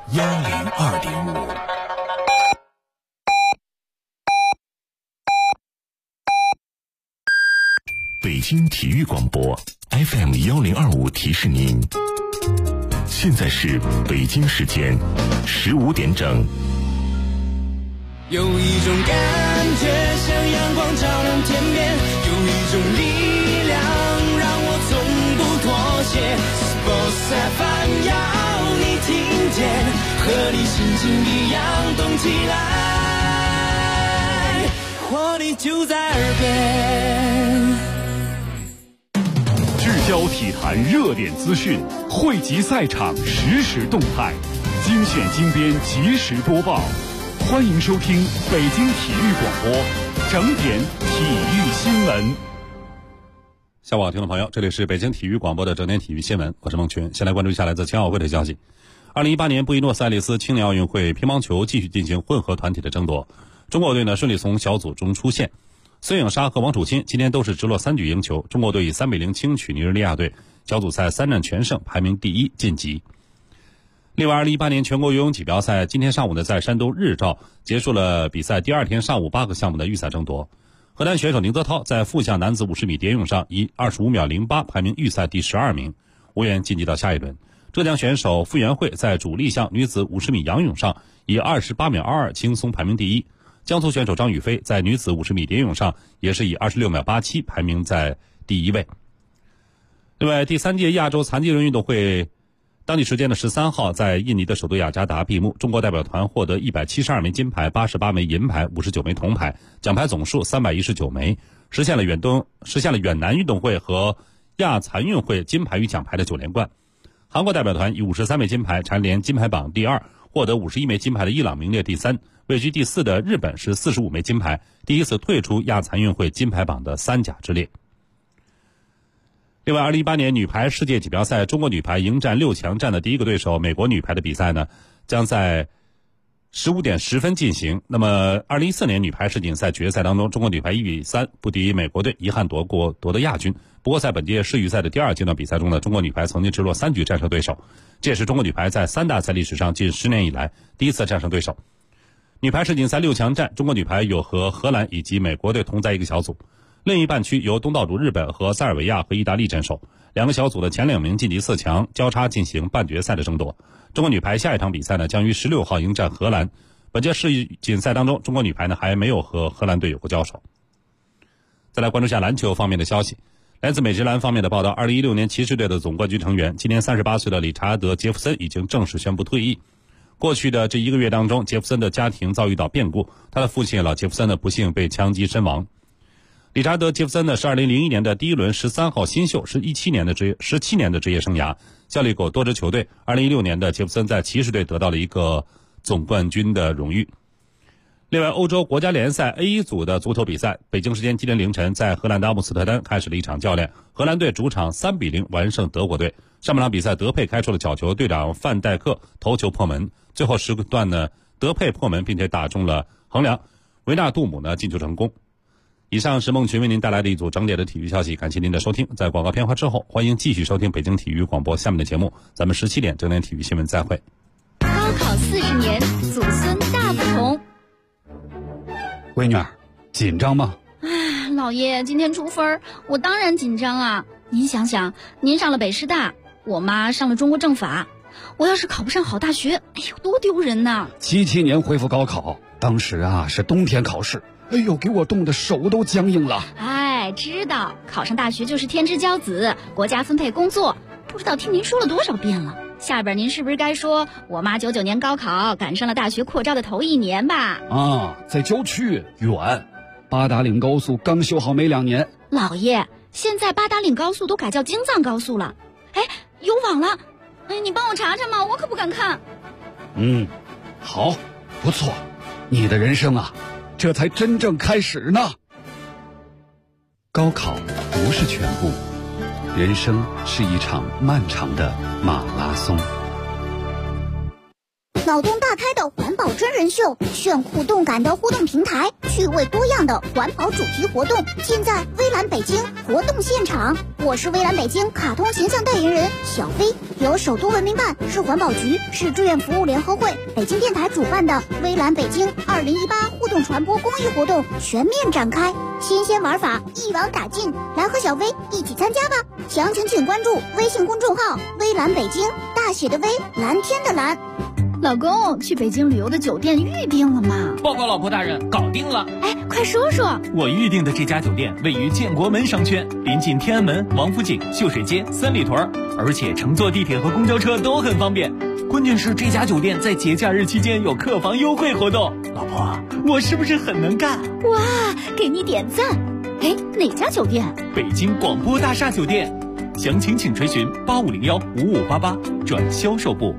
102.5。北京体育广播 FM 1025提示您，现在是北京时间15点整。 有一种感觉像阳光照亮天边，有一种力量让我从不妥协。Sports FM 要你听见，和你心情一样动起来，活力就在耳边。 聚焦体坛热点资讯，汇集赛场实时动态，精选精编即时播报。欢迎收听北京体育广播整点体育新闻。 下午好，听众朋友，这里是北京体育广播的整点体育新闻，我是孟群。先来关注一下来自青奥会的消息。2018年布宜诺斯艾利斯青年奥运会乒乓球继续进行混合团体的争夺，中国队呢顺利从小组中出线。孙颖莎和王楚钦今天都是直落3局赢球，中国队以3比0轻取尼日利亚队，小组赛3战全胜，排名第1晋级。另外，2018年全国游泳锦标赛今天上午呢在山东日照结束了比赛第二天上午8个项目的预赛争夺。河南选手宁泽涛在复项男子50米蝶泳上以25秒08排名预赛第12名，无缘晋级到下一轮。浙江选手傅园慧在主力项女子50米仰泳上以28秒22轻松排名第1。江苏选手张雨霏在女子50米蝶泳上也是以26秒87排名在第1位。另外，第3届亚洲残疾人运动会当地时间的13号在印尼的首都雅加达闭幕，中国代表团获得172枚金牌、88枚银牌、59枚铜牌，奖牌总数319枚，实现了远南运动会和亚残运会金牌与奖牌的9连冠。韩国代表团以53枚金牌蝉联金牌榜第2，获得51枚金牌的伊朗名列第3，位居第4的日本是45枚金牌，第一次退出亚残运会金牌榜的3甲之列。另外，2018年女排世界锦标赛，中国女排迎战6强战的第一个对手美国女排的比赛呢，将在15点10分进行。那么2014年女排世锦赛决赛当中，中国女排1比3不敌美国队，遗憾夺得亚军。不过在本届世预赛的第2阶段比赛中呢，中国女排曾经直落3局战胜对手，这也是中国女排在3大赛历史上近10年以来第一次战胜对手。女排世锦赛6强战，中国女排有和荷兰以及美国队同在一个小组。另一半区由东道主日本和塞尔维亚和意大利镇守，两个小组的前2名晋级4强，交叉进行半决赛的争夺。中国女排下一场比赛呢，将于16号迎战荷兰。本届世锦赛当中，中国女排呢还没有和荷兰队有过交手。再来关注下篮球方面的消息。来自美职篮方面的报道，2016年骑士队的总冠军成员，今年38岁的理查德·杰弗森已经正式宣布退役。过去的这1个月当中，杰弗森的家庭遭遇到变故，他的父亲老杰弗森呢不幸被枪击身亡。理查德·杰弗森呢是2001年的第1轮13号新秀，是17年的职业生涯，效力过多支球队。2016年的杰弗森在骑士队得到了一个总冠军的荣誉。另外，欧洲国家联赛 A1 组的足球比赛，北京时间今天凌晨在荷兰的阿姆斯特丹开始了一场较量，荷兰队主场3比0完胜德国队。上半场比赛，德佩开出了角球，队长范戴克头球破门，最后时段呢，德佩破门并且打中了横梁，维纳杜姆呢进球成功。以上是孟群为您带来的一组整点的体育消息，感谢您的收听。在广告片花之后，欢迎继续收听北京体育广播下面的节目，咱们17点整点体育新闻再会。 高考40年，祖孙大不同。 闺女儿，紧张吗？ 老爷，今天出分，我当然紧张啊。您想想，您上了北师大，我妈上了中国政法，我要是考不上好大学，哎呦，多丢人呐 ！77年恢复高考，当时是冬天考试，哎呦，给我冻得手都僵硬了。 哎，知道考上大学就是天之骄子，国家分配工作，不知道听您说了多少遍了。下边您是不是该说我妈99年高考赶上了大学扩招的头1年吧？ 在郊区远，八达岭高速刚修好没2年。 老爷，现在八达岭高速都改叫京藏高速了，哎，有网了，哎，你帮我查查嘛，我可不敢看。 好，不错，你的人生这才真正开始呢。高考不是全部，人生是一场漫长的马拉松。 脑洞大开的环保真人秀，炫酷动感的互动平台，趣味多样的环保主题活动，尽在微蓝北京活动现场。我是微蓝北京卡通形象代言人小飞。 由首都文明办、市环保局、市志愿服务联合会、北京电台主办的微蓝北京2018互动传播公益活动全面展开，新鲜玩法一网打尽，来和小薇一起参加吧！详情请关注微信公众号微蓝北京，大写的微，蓝天的蓝。 老公，去北京旅游的酒店预定了吗？ 报告老婆大人，搞定了。 哎，快说说。 我预定的这家酒店位于建国门商圈，临近天安门、王府井、秀水街、三里屯，而且乘坐地铁和公交车都很方便。关键是这家酒店在节假日期间有客房优惠活动。老婆，我是不是很能干？ 哇，给你点赞。哎，哪家酒店？ 北京广播大厦酒店。详情请垂询8501-5588转销售部。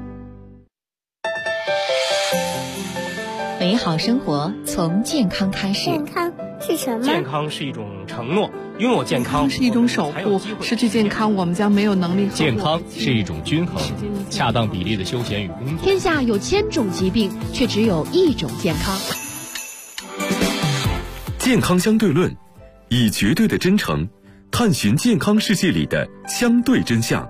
美好生活从健康开始。 健康是什么？ 健康是一种承诺，拥有健康是一种守护，失去健康我们将没有能力。 健康是一种均衡，恰当比例的休闲与工作。 天下有千种疾病，却只有一种健康。 健康相对论，以绝对的真诚探寻健康世界里的相对真相。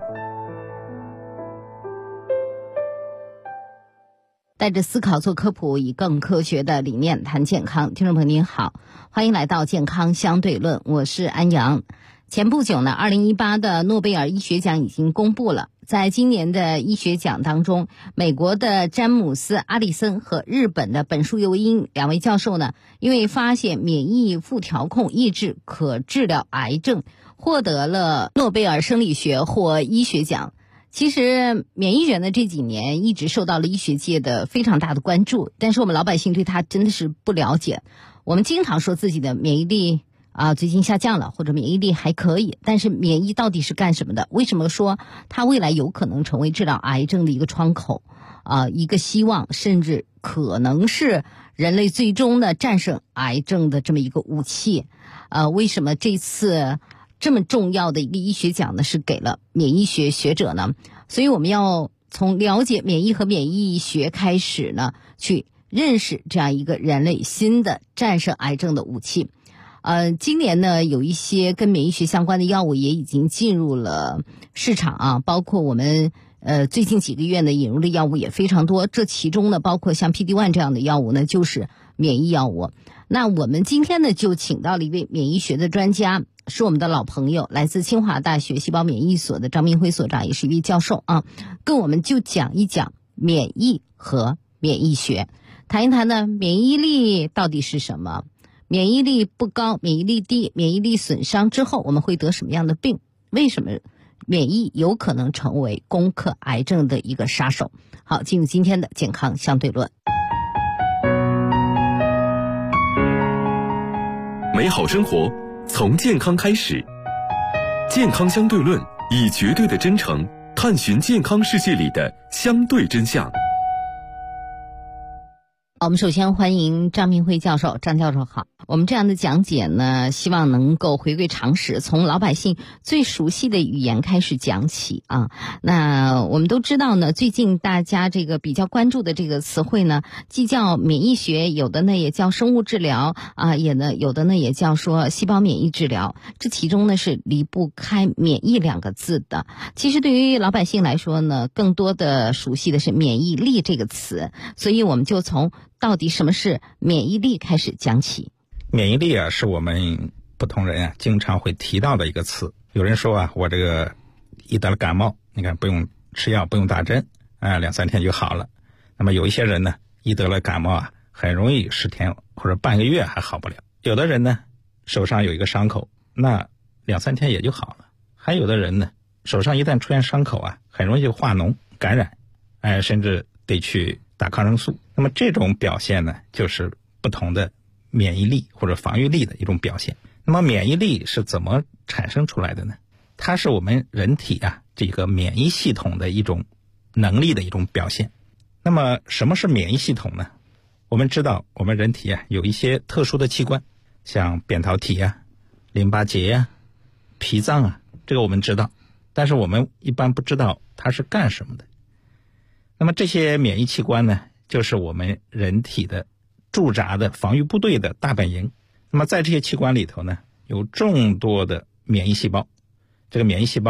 带着思考做科普，以更科学的理念谈健康。听众朋友您好，欢迎来到健康相对论，我是安阳。前不久呢，2018的诺贝尔医学奖已经公布了。在今年的医学奖当中，美国的詹姆斯·阿里森和日本的本树佑一两位教授呢，因为发现免疫负调控抑制可治疗癌症，获得了诺贝尔生理学或医学奖。其实免疫学呢这几年一直受到了医学界的非常大的关注，但是我们老百姓对它真的是不了解。我们经常说自己的免疫力最近下降了，或者免疫力还可以，但是免疫到底是干什么的？为什么说它未来有可能成为治疗癌症的一个窗口一个希望，甚至可能是人类最终的战胜癌症的这么一个武器？为什么这次这么重要的一个医学奖呢是给了免疫学学者呢？所以我们要从了解免疫和免疫学开始呢，去认识这样一个人类新的战胜癌症的武器。今年呢有一些跟免疫学相关的药物也已经进入了市场包括我们最近几个月呢引入的药物也非常多，这其中呢包括像 PD-1 这样的药物呢就是免疫药物。那我们今天呢就请到了一位免疫学的专家，是我们的老朋友，来自清华大学细胞免疫所的张明辉所长，也是一位教授跟我们就讲一讲免疫和免疫学，谈一谈呢免疫力到底是什么，免疫力不高、免疫力低、免疫力损伤之后我们会得什么样的病，为什么免疫有可能成为攻克癌症的一个杀手。好，进入今天的健康相对论。 美好生活从健康开始，健康相对论，以绝对的真诚探寻健康世界里的相对真相。 我们首先欢迎张明辉教授。张教授好。我们这样的讲解呢，希望能够回归常识，从老百姓最熟悉的语言开始讲起那我们都知道呢，最近大家这个比较关注的这个词汇呢，既叫免疫学，有的呢也叫生物治疗有的呢也叫说细胞免疫治疗，这其中呢是离不开免疫两个字的。其实对于老百姓来说呢，更多的熟悉的是免疫力这个词，所以我们就从到底什么是免疫力开始讲起。 免疫力是我们不同人经常会提到的一个词。有人说我这个一得了感冒，你看不用吃药，不用打针2-3天就好了。那么有一些人呢，一得了感冒很容易10天或者半个月还好不了。有的人呢，手上有一个伤口，那2-3天也就好了。还有的人呢，手上一旦出现伤口很容易就化脓感染，甚至得去打抗生素。那么这种表现呢，就是不同的免疫力或者防御力的一种表现。那么免疫力是怎么产生出来的呢？它是我们人体这个免疫系统的一种能力的一种表现。那么什么是免疫系统呢？我们知道我们人体有一些特殊的器官，像扁桃体淋巴结脾脏这个我们知道，但是我们一般不知道它是干什么的。那么这些免疫器官呢，就是我们人体的驻扎的防御部队的大本营。那么在这些器官里头呢，有众多的免疫细胞。这个免疫细胞呢，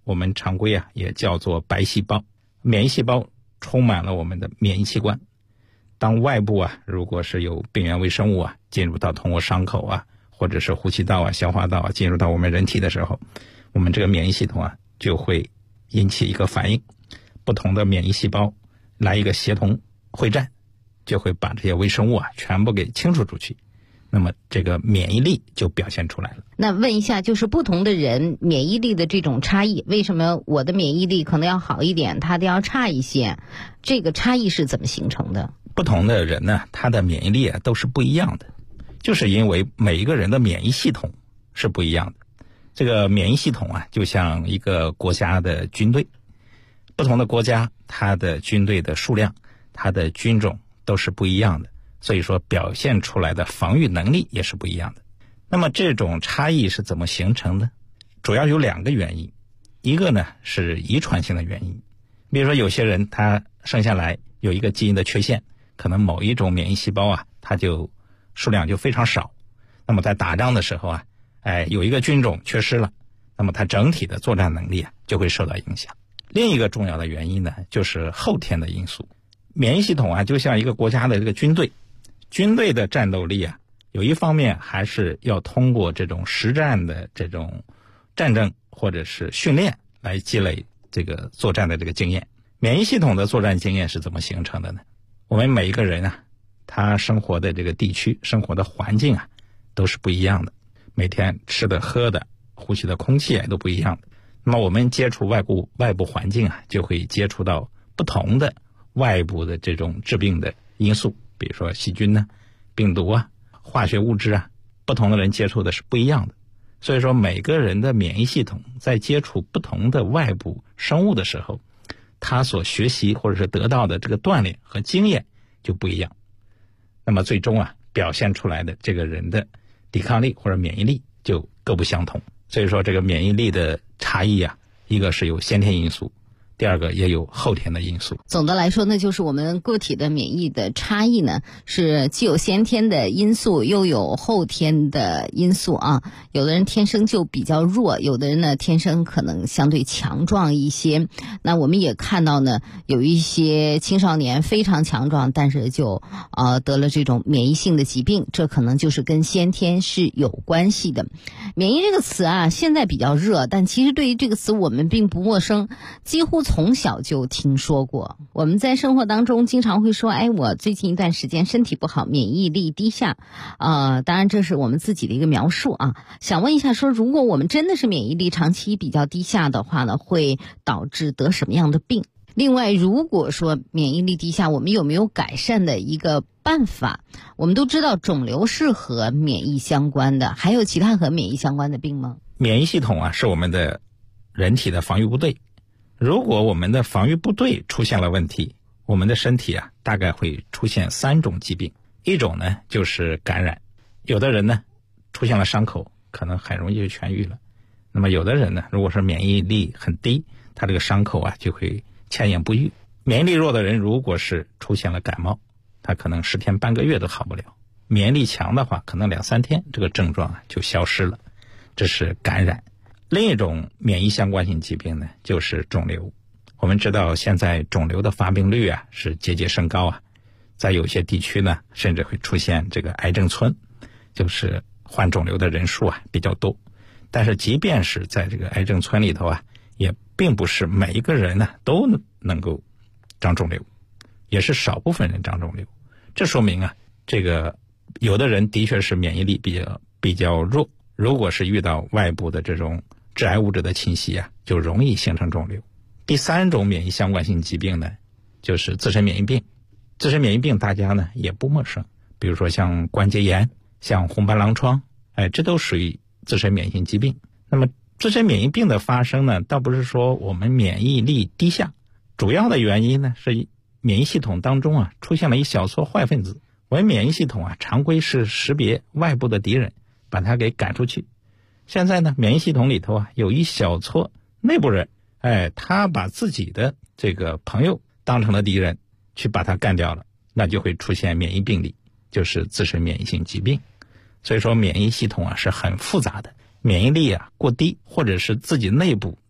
我们常规也叫做白细胞。免疫细胞充满了我们的免疫器官。当外部如果是有病原微生物进入到通过伤口或者是呼吸道消化道进入到我们人体的时候，我们这个免疫系统就会引起一个反应，不同的免疫细胞来一个协同会战，就会把这些微生物全部给清除出去，那么这个免疫力就表现出来了。 那问一下，就是不同的人免疫力的这种差异，为什么我的免疫力可能要好一点，他的要差一些？这个差异是怎么形成的？ 不同的人呢，他的免疫力都是不一样的，就是因为每一个人的免疫系统是不一样的。这个免疫系统就像一个国家的军队，不同的国家它的军队的数量，它的军种都是不一样的，所以说表现出来的防御能力也是不一样的。那么这种差异是怎么形成的？主要有2个原因。一个呢是遗传性的原因，比如说有些人他生下来有一个基因的缺陷，可能某一种免疫细胞它就数量就非常少，那么在打仗的时候有一个军种缺失了，那么它整体的作战能力就会受到影响。另一个重要的原因呢就是后天的因素。免疫系统就像一个国家的这个军队，军队的战斗力有一方面还是要通过这种实战的这种战争或者是训练来积累这个作战的这个经验。免疫系统的作战经验是怎么形成的呢？我们每一个人他生活的这个地区，生活的环境都是不一样的，每天吃的喝的呼吸的空气都不一样的。那么我们接触外部环境就会接触到不同的外部的这种致病的因素，比如说细菌病毒化学物质不同的人接触的是不一样的。所以说每个人的免疫系统在接触不同的外部生物的时候，他所学习或者是得到的这个锻炼和经验就不一样，那么最终表现出来的这个人的抵抗力或者免疫力就各不相同。所以说这个免疫力的差异一个是有先天因素，第二个也有后天的因素。 总的来说呢，就是我们个体的免疫的差异呢，是既有先天的因素，又有后天的因素有的人天生就比较弱，有的人呢天生可能相对强壮一些。那我们也看到呢，有一些青少年非常强壮，但是就得了这种免疫性的疾病，这可能就是跟先天是有关系的。免疫这个词现在比较热，但其实对于这个词我们并不陌生，几乎从小就听说过。我们在生活当中经常会说，我最近一段时间身体不好，免疫力低下。当然这是我们自己的一个描述想问一下说，如果我们真的是免疫力长期比较低下的话呢，会导致得什么样的病？另外，如果说免疫力低下，我们有没有改善的一个办法？我们都知道肿瘤是和免疫相关的，还有其他和免疫相关的病吗？ 免疫系统是我们的人体的防御部队。如果我们的防御部队出现了问题，我们的身体大概会出现3种疾病。一种呢就是感染，有的人呢出现了伤口，可能很容易就痊愈了。那么有的人呢，如果是免疫力很低，他这个伤口就会千言不愈。免疫力弱的人如果是出现了感冒，他可能10天半个月都好不了。免疫力强的话，可能2-3天这个症状就消失了。这是感染。另一种免疫相关性疾病呢就是肿瘤。我们知道现在肿瘤的发病率是节节升高在有些地区呢甚至会出现这个癌症村，就是患肿瘤的人数比较多。但是即便是在这个癌症村里头也并不是每一个人呢都能够长肿瘤，也是少部分人长肿瘤。这说明这个有的人的确是免疫力比较弱，如果是遇到外部的这种致癌物质的侵袭就容易形成肿瘤。第3种免疫相关性疾病呢就是自身免疫病。自身免疫病大家呢也不陌生，比如说像关节炎，像红斑狼疮，这都属于自身免疫性疾病。那么自身免疫病的发生呢，倒不是说我们免疫力低下，主要的原因呢是免疫系统当中出现了一小撮坏分子。我们免疫系统常规是识别外部的敌人，把它给赶出去。现在呢，免疫系统里头有一小撮内部人，他把自己的这个朋友当成了敌人，去把他干掉了，那就会出现免疫病理，就是自身免疫性疾病。所以说免疫系统是很复杂的，免疫力过低，或者是自己内部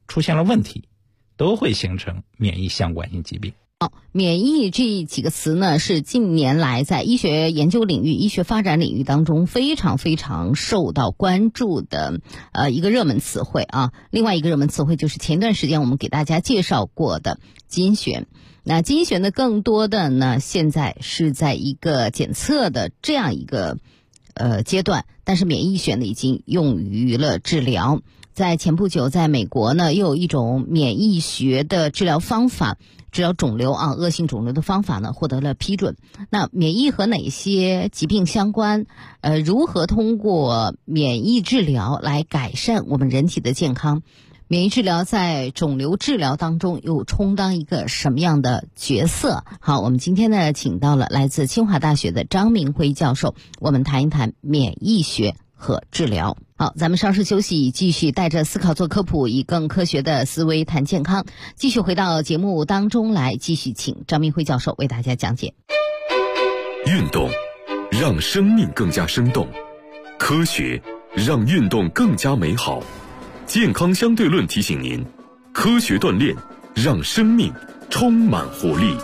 出现了问题，都会形成免疫相关性疾病。 免疫这几个词呢，是近年来在医学研究领域、医学发展领域当中非常非常受到关注的一个热门词汇啊。另外一个热门词汇就是前段时间我们给大家介绍过的基因学。那基因学呢，更多的呢现在是在一个检测的这样一个阶段，但是免疫学呢已经用于了治疗。在前不久，在美国呢，又有一种免疫学的治疗方法，治疗肿瘤恶性肿瘤的方法呢，获得了批准。那免疫和哪些疾病相关？如何通过免疫治疗来改善我们人体的健康？免疫治疗在肿瘤治疗当中又充当一个什么样的角色？好，我们今天呢，请到了来自清华大学的张明辉教授，我们谈一谈免疫学和治疗。好，咱们稍事休息，继续带着思考做科普，以更科学的思维谈健康。继续回到节目当中来，继续请张明辉教授为大家讲解。 运动让生命更加生动，科学让运动更加美好。健康相对论提醒您，科学锻炼让生命充满活力。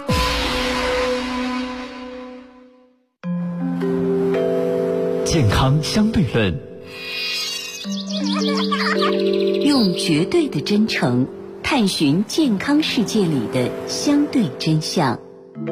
健康相对论， 用绝对的真诚探寻健康世界里的相对真相。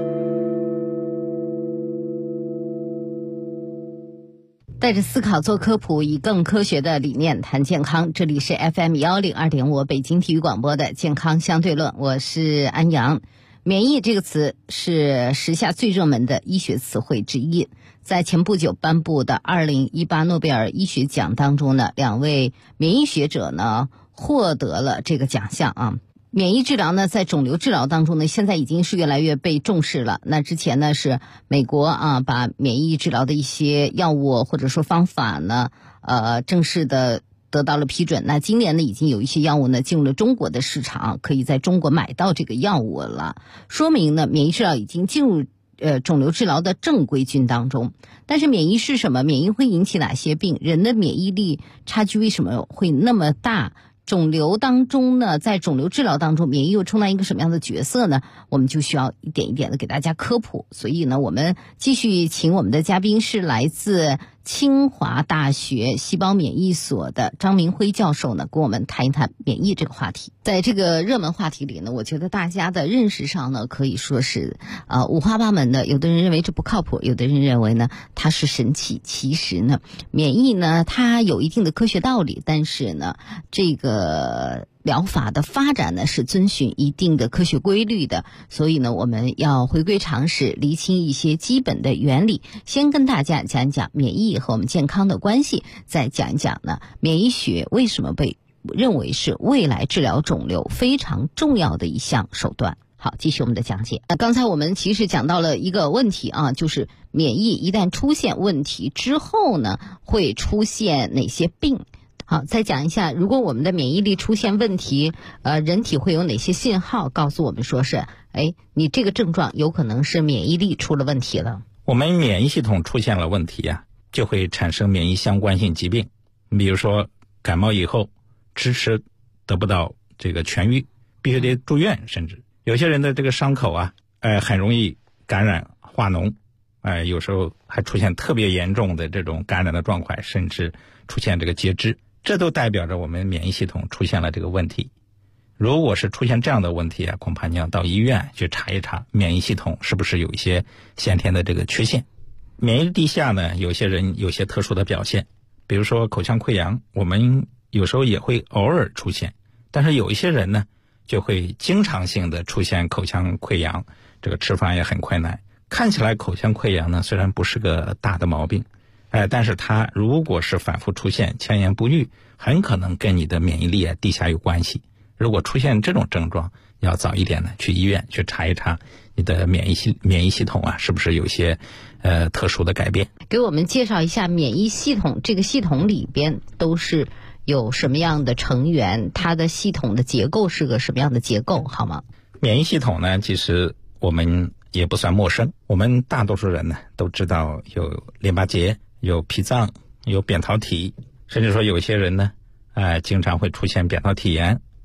带着思考做科普，以更科学的理念谈健康。这里是 FM102.5 北京体育广播的健康相对论，我是安阳。免疫这个词是时下最热门的医学词汇之一。在前不久颁布的2018诺贝尔医学奖当中呢，2位免疫学者呢获得了这个奖项啊。免疫治疗呢，在肿瘤治疗当中呢，现在已经是越来越被重视了。那之前呢，是美国把免疫治疗的一些药物或者说方法呢，正式的得到了批准。那今年呢，已经有一些药物呢进入了中国的市场，可以在中国买到这个药物了，说明呢，免疫治疗已经进入肿瘤治疗的正规军当中。但是免疫是什么？免疫会引起哪些病？人的免疫力差距为什么会那么大？肿瘤当中呢，在肿瘤治疗当中，免疫又充当一个什么样的角色呢？我们就需要一点一点的给大家科普。所以呢，我们继续请我们的嘉宾是来自清华大学细胞免疫所的张明辉教授呢，跟我们谈一谈免疫这个话题。在这个热门话题里呢，我觉得大家的认识上呢，可以说是五花八门的。有的人认为这不靠谱，有的人认为呢它是神奇。其实呢，免疫呢它有一定的科学道理，但是呢这个疗法的发展呢是遵循一定的科学规律的，所以呢我们要回归常识，厘清一些基本的原理。先跟大家讲一讲免疫和我们健康的关系，再讲一讲呢免疫学为什么被认为是未来治疗肿瘤非常重要的一项手段。好，继续我们的讲解。刚才我们其实讲到了一个问题啊，就是免疫一旦出现问题之后呢，会出现哪些病？好，再讲一下，如果我们的免疫力出现问题，人体会有哪些信号告诉我们说是，你这个症状有可能是免疫力出了问题了。 我们免疫系统出现了问题就会产生免疫相关性疾病。比如说感冒以后迟迟得不到这个痊愈，必须得住院，甚至有些人的这个伤口很容易感染化脓，有时候还出现特别严重的这种感染的状况，甚至出现这个截肢，这都代表着我们免疫系统出现了这个问题。如果是出现这样的问题恐怕你要到医院去查一查免疫系统是不是有一些先天的这个缺陷。免疫力低下呢，有些人有些特殊的表现，比如说口腔溃疡，我们有时候也会偶尔出现，但是有一些人呢就会经常性的出现口腔溃疡，这个吃饭也很困难。看起来口腔溃疡呢虽然不是个大的毛病，但是它如果是反复出现，前言不愈，很可能跟你的免疫力低下有关系。如果出现这种症状，要早一点呢去医院去查一查你的免疫系统是不是有些特殊的改变。 给我们介绍一下免疫系统，这个系统里边都是有什么样的成员，它的系统的结构是个什么样的结构，好吗？ 免疫系统呢，其实我们也不算陌生，我们大多数人呢都知道有淋巴结，有脾脏，有扁桃体，甚至说有些人呢经常会出现扁桃体炎，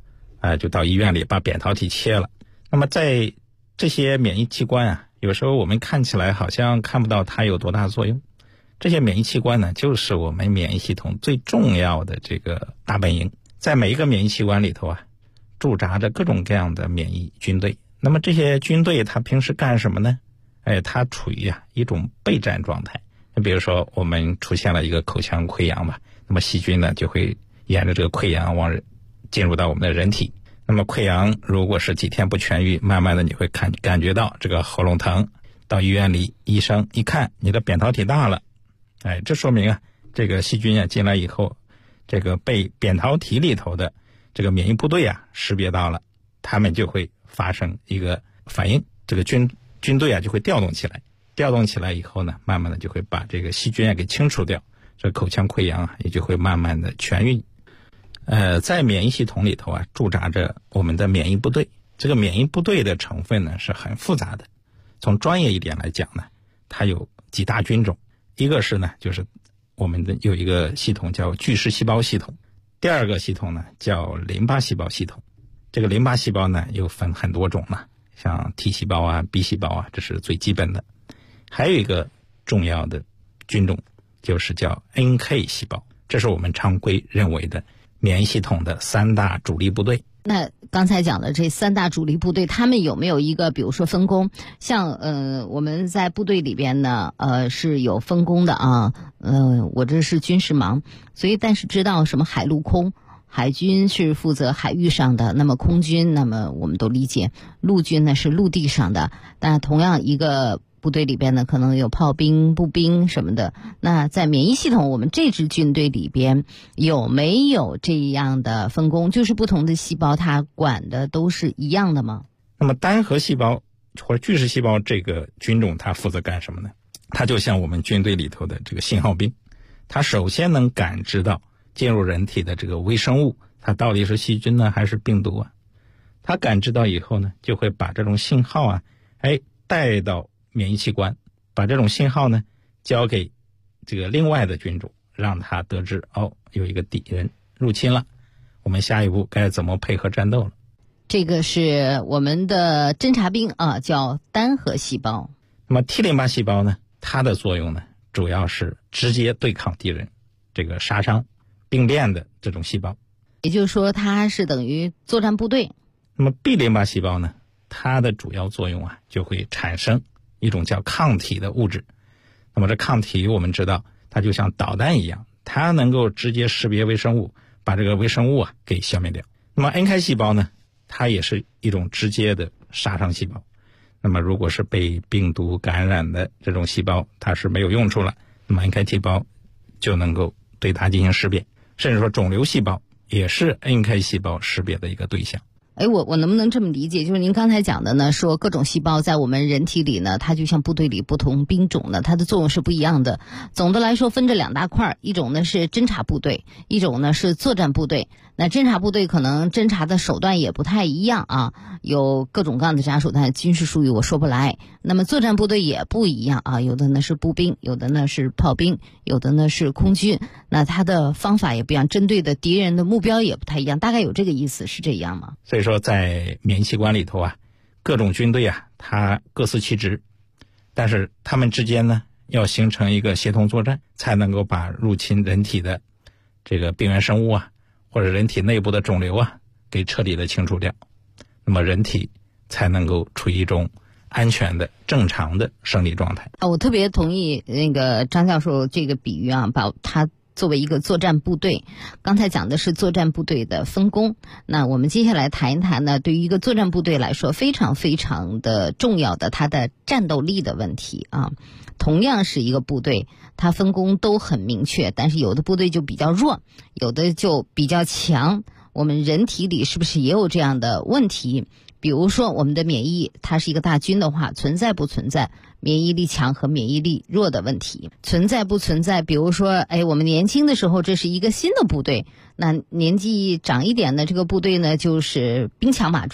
就到医院里把扁桃体切了。那么在这些免疫器官啊，有时候我们看起来好像看不到它有多大作用。这些免疫器官呢，就是我们免疫系统最重要的这个大本营。在每一个免疫器官里头啊，驻扎着各种各样的免疫军队。那么这些军队它平时干什么呢？它处于一种备战状态。比如说我们出现了一个口腔溃疡吧，那么细菌呢就会沿着这个溃疡进入到我们的人体。那么溃疡如果是几天不痊愈，慢慢的你会感觉到这个喉咙疼，到医院里医生一看你的扁桃体大了，这说明这个细菌进来以后，这个被扁桃体里头的这个免疫部队识别到了，他们就会发生一个反应，这个军队就会调动起来。调动起来以后呢，慢慢的就会把这个细菌给清除掉，这口腔溃疡也就会慢慢的痊愈。在免疫系统里头驻扎着我们的免疫部队。这个免疫部队的成分呢是很复杂的，从专业一点来讲呢，它有几大军种。一个是呢，就是我们的有一个系统叫巨噬细胞系统，第二个系统呢叫淋巴细胞系统。这个淋巴细胞呢又分很多种了，像 T 细胞B 细胞这是最基本的。还有一个重要的军种就是叫 NK 细胞，这是我们常规认为的免疫系统的三大主力部队。 那刚才讲的这三大主力部队，他们有没有一个比如说分工？像我们在部队里边呢是有分工的我这是军事盲，所以但是知道什么海陆空，海军是负责海域上的，那么空军那么我们都理解，陆军呢是陆地上的。但同样一个部队里边呢可能有炮兵、步兵什么的。那在免疫系统我们这支军队里边有没有这样的分工，就是不同的细胞它管的都是一样的吗？ 那么单核细胞或者巨噬细胞这个军种它负责干什么呢？它就像我们军队里头的这个信号兵，它首先能感知到进入人体的这个微生物，它到底是细菌呢还是病毒它感知到以后呢，就会把这种信号带到免疫器官，把这种信号呢交给这个另外的军种，让他得知有一个敌人入侵了，我们下一步该怎么配合战斗了。 这个是我们的侦察兵叫单核细胞。 那么 T 淋巴细胞呢，它的作用呢主要是直接对抗敌人，这个杀伤病变的这种细胞， 也就是说它是等于作战部队。 那么 B 淋巴细胞呢，它的主要作用就会产生一种叫抗体的物质。那么这抗体我们知道它就像导弹一样，它能够直接识别微生物，把这个微生物给消灭掉。那么 NK 细胞呢，它也是一种直接的杀伤细胞。那么如果是被病毒感染的这种细胞，它是没有用处了，那么 NK 细胞就能够对它进行识别。甚至说肿瘤细胞也是 NK 细胞识别的一个对象。 我能不能这么理解，就是您刚才讲的呢，说各种细胞在我们人体里呢，它就像部队里不同兵种呢，它的作用是不一样的。总的来说分这两大块，一种呢是侦察部队，一种呢是作战部队。那侦察部队可能侦察的手段也不太一样有各种各样的侦察手段，军事术语我说不来。那么作战部队也不一样有的呢是步兵，有的呢是炮兵，有的呢是空军。那它的方法也不一样，针对的敌人的目标也不太一样，大概有这个意思，是这样吗？ 所以说在免疫器官里头各种军队它各司其职，但是他们之间呢要形成一个协同作战，才能够把入侵人体的这个病原生物或者人体内部的肿瘤给彻底的清除掉，那么人体才能够处于一种安全的正常的生理状态。 我特别同意那个张教授这个比喻把它作为一个作战部队。刚才讲的是作战部队的分工，那我们接下来谈一谈呢，对于一个作战部队来说非常非常的重要的它的战斗力的问题同样是一个部队，它分工都很明确，但是有的部队就比较弱，有的就比较强。我们人体里是不是也有这样的问题？比如说我们的免疫，它是一个大军的话，存在不存在免疫力强和免疫力弱的问题？存在不存在比如说我们年轻的时候这是一个新的部队，那年纪长一点的这个部队呢就是兵强马壮，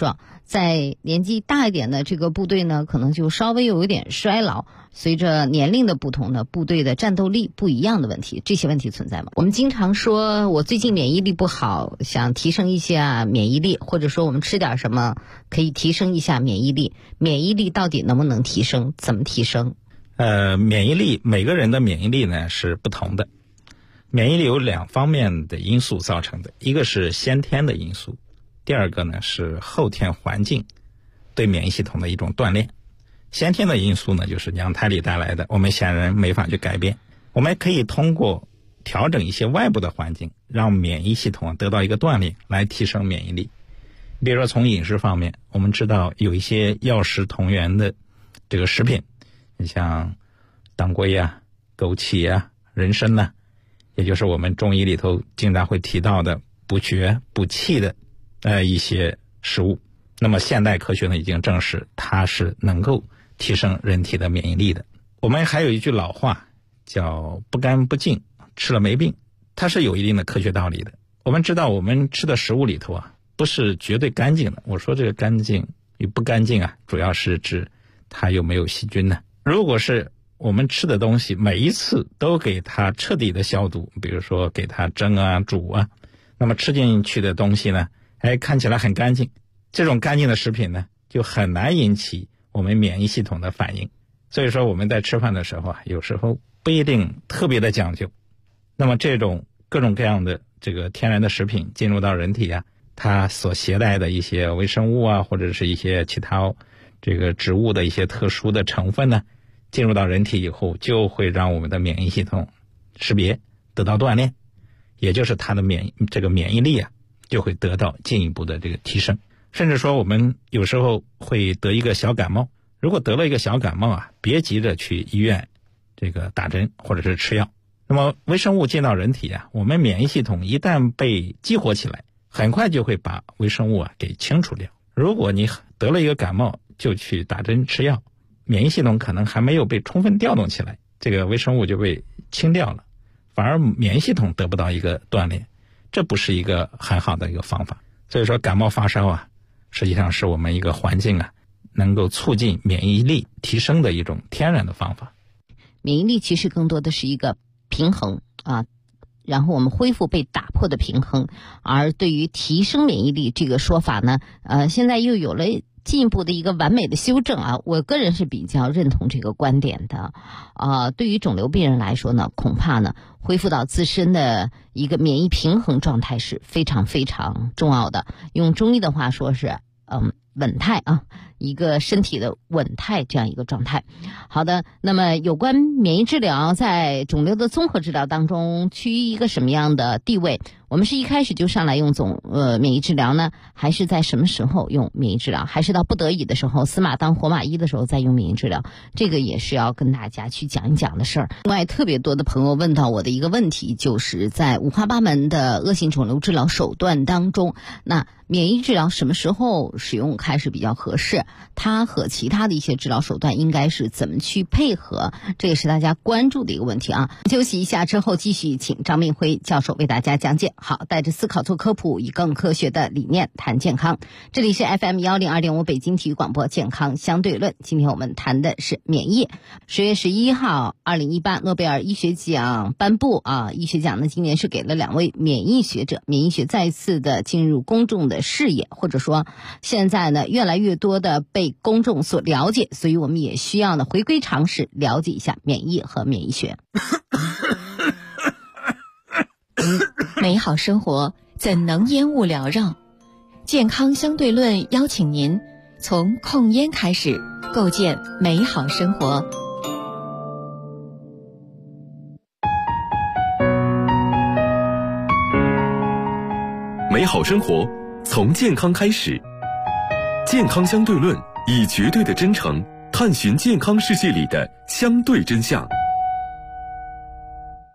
在年纪大一点的这个部队呢，可能就稍微有一点衰老，随着年龄的不同呢，部队的战斗力不一样的问题，这些问题存在吗？我们经常说我最近免疫力不好，想提升一下免疫力，或者说我们吃点什么可以提升一下免疫力，免疫力到底能不能提升，怎么提升？ 免疫力，每个人的免疫力呢是不同的。免疫力有2方面的因素造成的，一个是先天的因素，第二个呢是后天环境对免疫系统的一种锻炼。先天的因素呢就是娘胎里带来的，我们显然没法去改变。我们可以通过调整一些外部的环境，让免疫系统得到一个锻炼，来提升免疫力。比如说从饮食方面，我们知道有一些药食同源的这个食品，你像当归啊、枸杞啊、人参啊，也就是我们中医里头经常会提到的补血补气的一些食物。那么现代科学呢已经证实它是能够提升人体的免疫力的。我们还有一句老话叫不干不净，吃了没病，它是有一定的科学道理的。我们知道我们吃的食物里头啊不是绝对干净的，我说这个干净与不干净啊，主要是指它有没有细菌呢。如果是我们吃的东西每一次都给它彻底的消毒，比如说给它蒸啊煮啊，那么吃进去的东西呢看起来很干净，这种干净的食品呢就很难引起我们免疫系统的反应。所以说我们在吃饭的时候啊，有时候不一定特别的讲究。那么这种各种各样的这个天然的食品进入到人体啊，它所携带的一些微生物啊，或者是一些其他这个植物的一些特殊的成分呢，进入到人体以后，就会让我们的免疫系统识别得到锻炼，也就是它的免疫力啊就会得到进一步的这个提升。甚至说我们有时候会得一个小感冒，如果得了一个小感冒啊，别急着去医院这个打针或者是吃药。那么微生物进到人体啊，我们免疫系统一旦被激活起来，很快就会把微生物啊给清除掉。如果你得了一个感冒就去打针吃药，免疫系统可能还没有被充分调动起来，这个微生物就被清掉了，反而免疫系统得不到一个锻炼，这不是一个很好的一个方法。所以说感冒发烧啊，实际上是我们一个环境啊能够促进免疫力提升的一种天然的方法。 免疫力其实更多的是一个平衡啊，然后我们恢复被打破的平衡。而对于提升免疫力这个说法呢，现在又有了进一步的一个完美的修正啊，我个人是比较认同这个观点的。对于肿瘤病人来说呢，恐怕呢恢复到自身的一个免疫平衡状态是非常非常重要的。用中医的话说是稳态啊，一个身体的稳态这样一个状态。好的，那么有关免疫治疗在肿瘤的综合治疗当中趋于一个什么样的地位？我们是一开始就上来用免疫治疗呢，还是在什么时候用免疫治疗？还是到不得已的时候，死马当活马医的时候再用免疫治疗？这个也是要跟大家去讲一讲的事儿。另外，特别多的朋友问到我的一个问题，就是在五花八门的恶性肿瘤治疗手段当中，那免疫治疗什么时候使用开始比较合适？它和其他的一些治疗手段应该是怎么去配合？这也是大家关注的一个问题啊。休息一下之后，继续请张明辉教授为大家讲解。好，带着思考做科普，以更科学的理念谈健康。这里是 FM102.5 北京体育广播健康相对论。今天我们谈的是免疫。10月11号，2018诺贝尔医学奖颁布啊，医学奖呢今年是给了2位免疫学者，免疫学再次的进入公众的视野，或者说现在呢越来越多的被公众所了解，所以我们也需要呢回归常识，了解一下免疫和免疫学。 美好生活怎能烟雾缭绕？健康相对论邀请您从控烟开始，构建美好生活。 美好生活从健康开始，健康相对论以绝对的真诚探寻健康世界里的相对真相。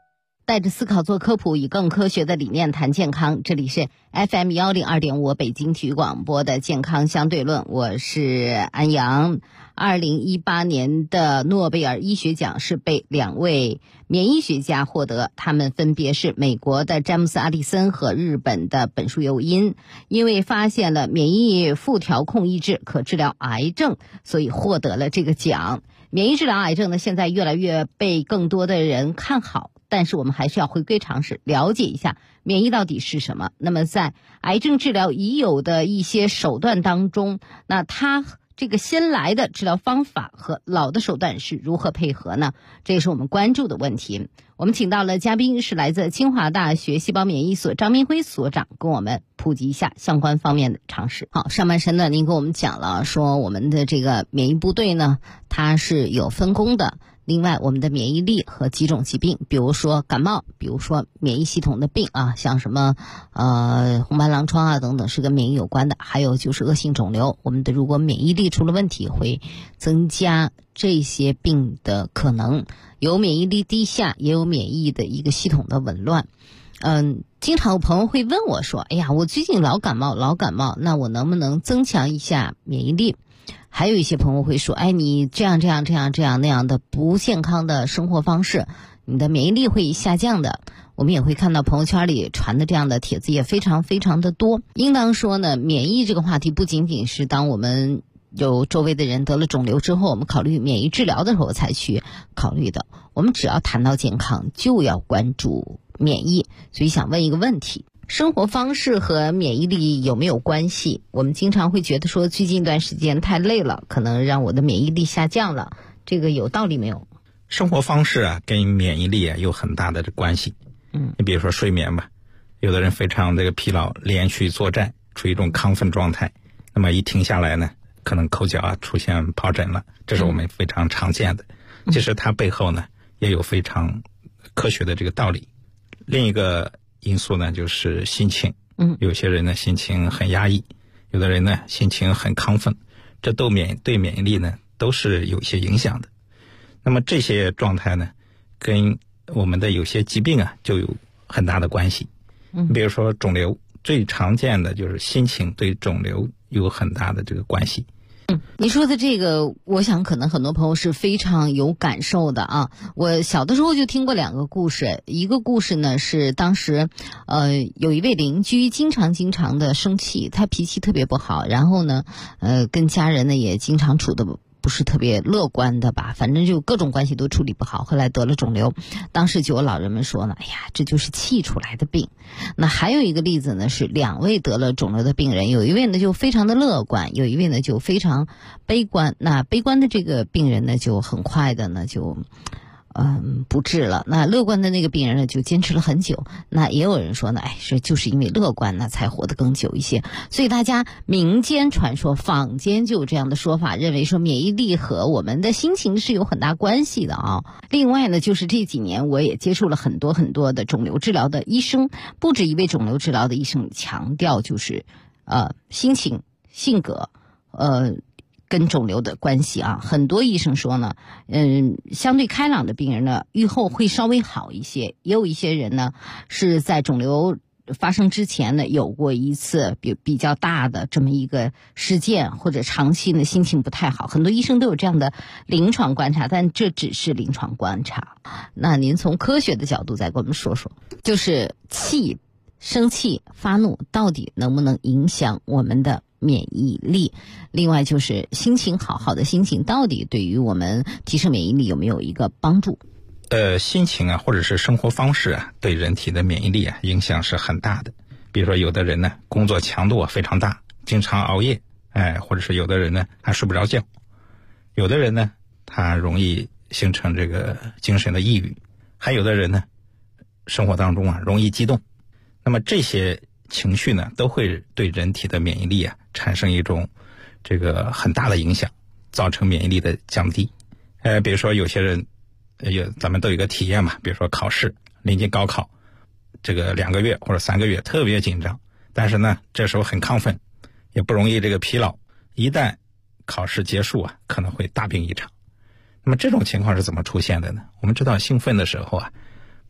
带着思考做科普，以更科学的理念谈健康。这里是 FM102.5 北京体育广播的健康相对论，我是安阳。2018年的诺贝尔医学奖是被2位免疫学家获得，他们分别是美国的詹姆斯·阿利森和日本的本树佑因，因为发现了免疫副调控抑制可治疗癌症，所以获得了这个奖。免疫治疗癌症呢，现在越来越被更多的人看好，但是我们还是要回归常识，了解一下免疫到底是什么。那么在癌症治疗已有的一些手段当中，那它这个新来的治疗方法和老的手段是如何配合呢？这也是我们关注的问题。我们请到了嘉宾是来自清华大学细胞免疫所张明辉所长，跟我们普及一下相关方面的常识。好，上半身呢，您跟我们讲了说我们的这个免疫部队呢，它是有分工的。另外，我们的免疫力和几种疾病，比如说感冒，比如说免疫系统的病啊，像什么红斑狼疮啊等等，是跟免疫有关的。还有就是恶性肿瘤，我们的如果免疫力出了问题，会增加这些病的可能。有免疫力低下，也有免疫的一个系统的紊乱。经常有朋友会问我说：“哎呀，我最近老感冒，那我能不能增强一下免疫力？”还有一些朋友会说，哎，你这样那样的不健康的生活方式，你的免疫力会下降的。我们也会看到朋友圈里传的这样的帖子也非常非常的多。应当说呢，免疫这个话题不仅仅是当我们有周围的人得了肿瘤之后，我们考虑免疫治疗的时候才去考虑的。我们只要谈到健康，就要关注免疫。所以想问一个问题，生活方式和免疫力有没有关系？我们经常会觉得说最近一段时间太累了，可能让我的免疫力下降了，这个有道理没有？ 生活方式啊跟免疫力啊有很大的关系。你比如说睡眠吧，有的人非常这个疲劳，连续作战，处于一种亢奋状态，那么一停下来呢，可能口角啊出现疱疹了，这是我们非常常见的。其实它背后呢也有非常科学的这个道理。另一个因素呢就是心情，有些人呢心情很压抑，有的人呢心情很亢奋，这对免疫力呢都是有一些影响的。那么这些状态呢跟我们的有些疾病啊就有很大的关系。比如说肿瘤，最常见的就是心情对肿瘤有很大的这个关系。 你说的这个，我想可能很多朋友是非常有感受的啊。我小的时候就听过2个故事，一个故事呢是当时有一位邻居经常的生气，他脾气特别不好，然后呢跟家人呢也经常处的不是特别乐观的吧，反正就各种关系都处理不好，后来得了肿瘤。当时就有老人们说呢，哎呀，这就是气出来的病。那还有一个例子呢，是2位得了肿瘤的病人，有一位呢就非常的乐观，有一位呢就非常悲观。那悲观的这个病人呢就很快的呢就不治了。那乐观的那个病人呢就坚持了很久。那也有人说呢，是就是因为乐观呢才活得更久一些。所以大家民间传说坊间就有这样的说法，认为说免疫力和我们的心情是有很大关系的啊。另外呢，就是这几年我也接触了很多的肿瘤治疗的医生，不止一位肿瘤治疗的医生强调就是心情性格跟肿瘤的关系啊。很多医生说呢，相对开朗的病人呢，预后会稍微好一些。也有一些人呢，是在肿瘤发生之前呢，有过一次比较大的这么一个事件，或者长期呢心情不太好。很多医生都有这样的临床观察，但这只是临床观察。那您从科学的角度再跟我们说说，就是生气、发怒到底能不能影响我们的免疫力？另外就是心情好的心情到底对于我们提升免疫力有没有一个帮助？ 心情啊或者是生活方式啊对人体的免疫力啊影响是很大的。比如说有的人呢工作强度非常大，经常熬夜，或者是有的人呢还睡不着觉，有的人呢他容易形成这个精神的抑郁，还有的人呢生活当中啊容易激动。那么这些情绪呢都会对人体的免疫力啊产生一种这个很大的影响，造成免疫力的降低。比如说有些人咱们都有一个体验嘛，比如说考试，临近高考，这个2个月或者3个月特别紧张，但是呢这时候很亢奋，也不容易这个疲劳，一旦考试结束啊可能会大病一场。那么这种情况是怎么出现的呢？我们知道兴奋的时候啊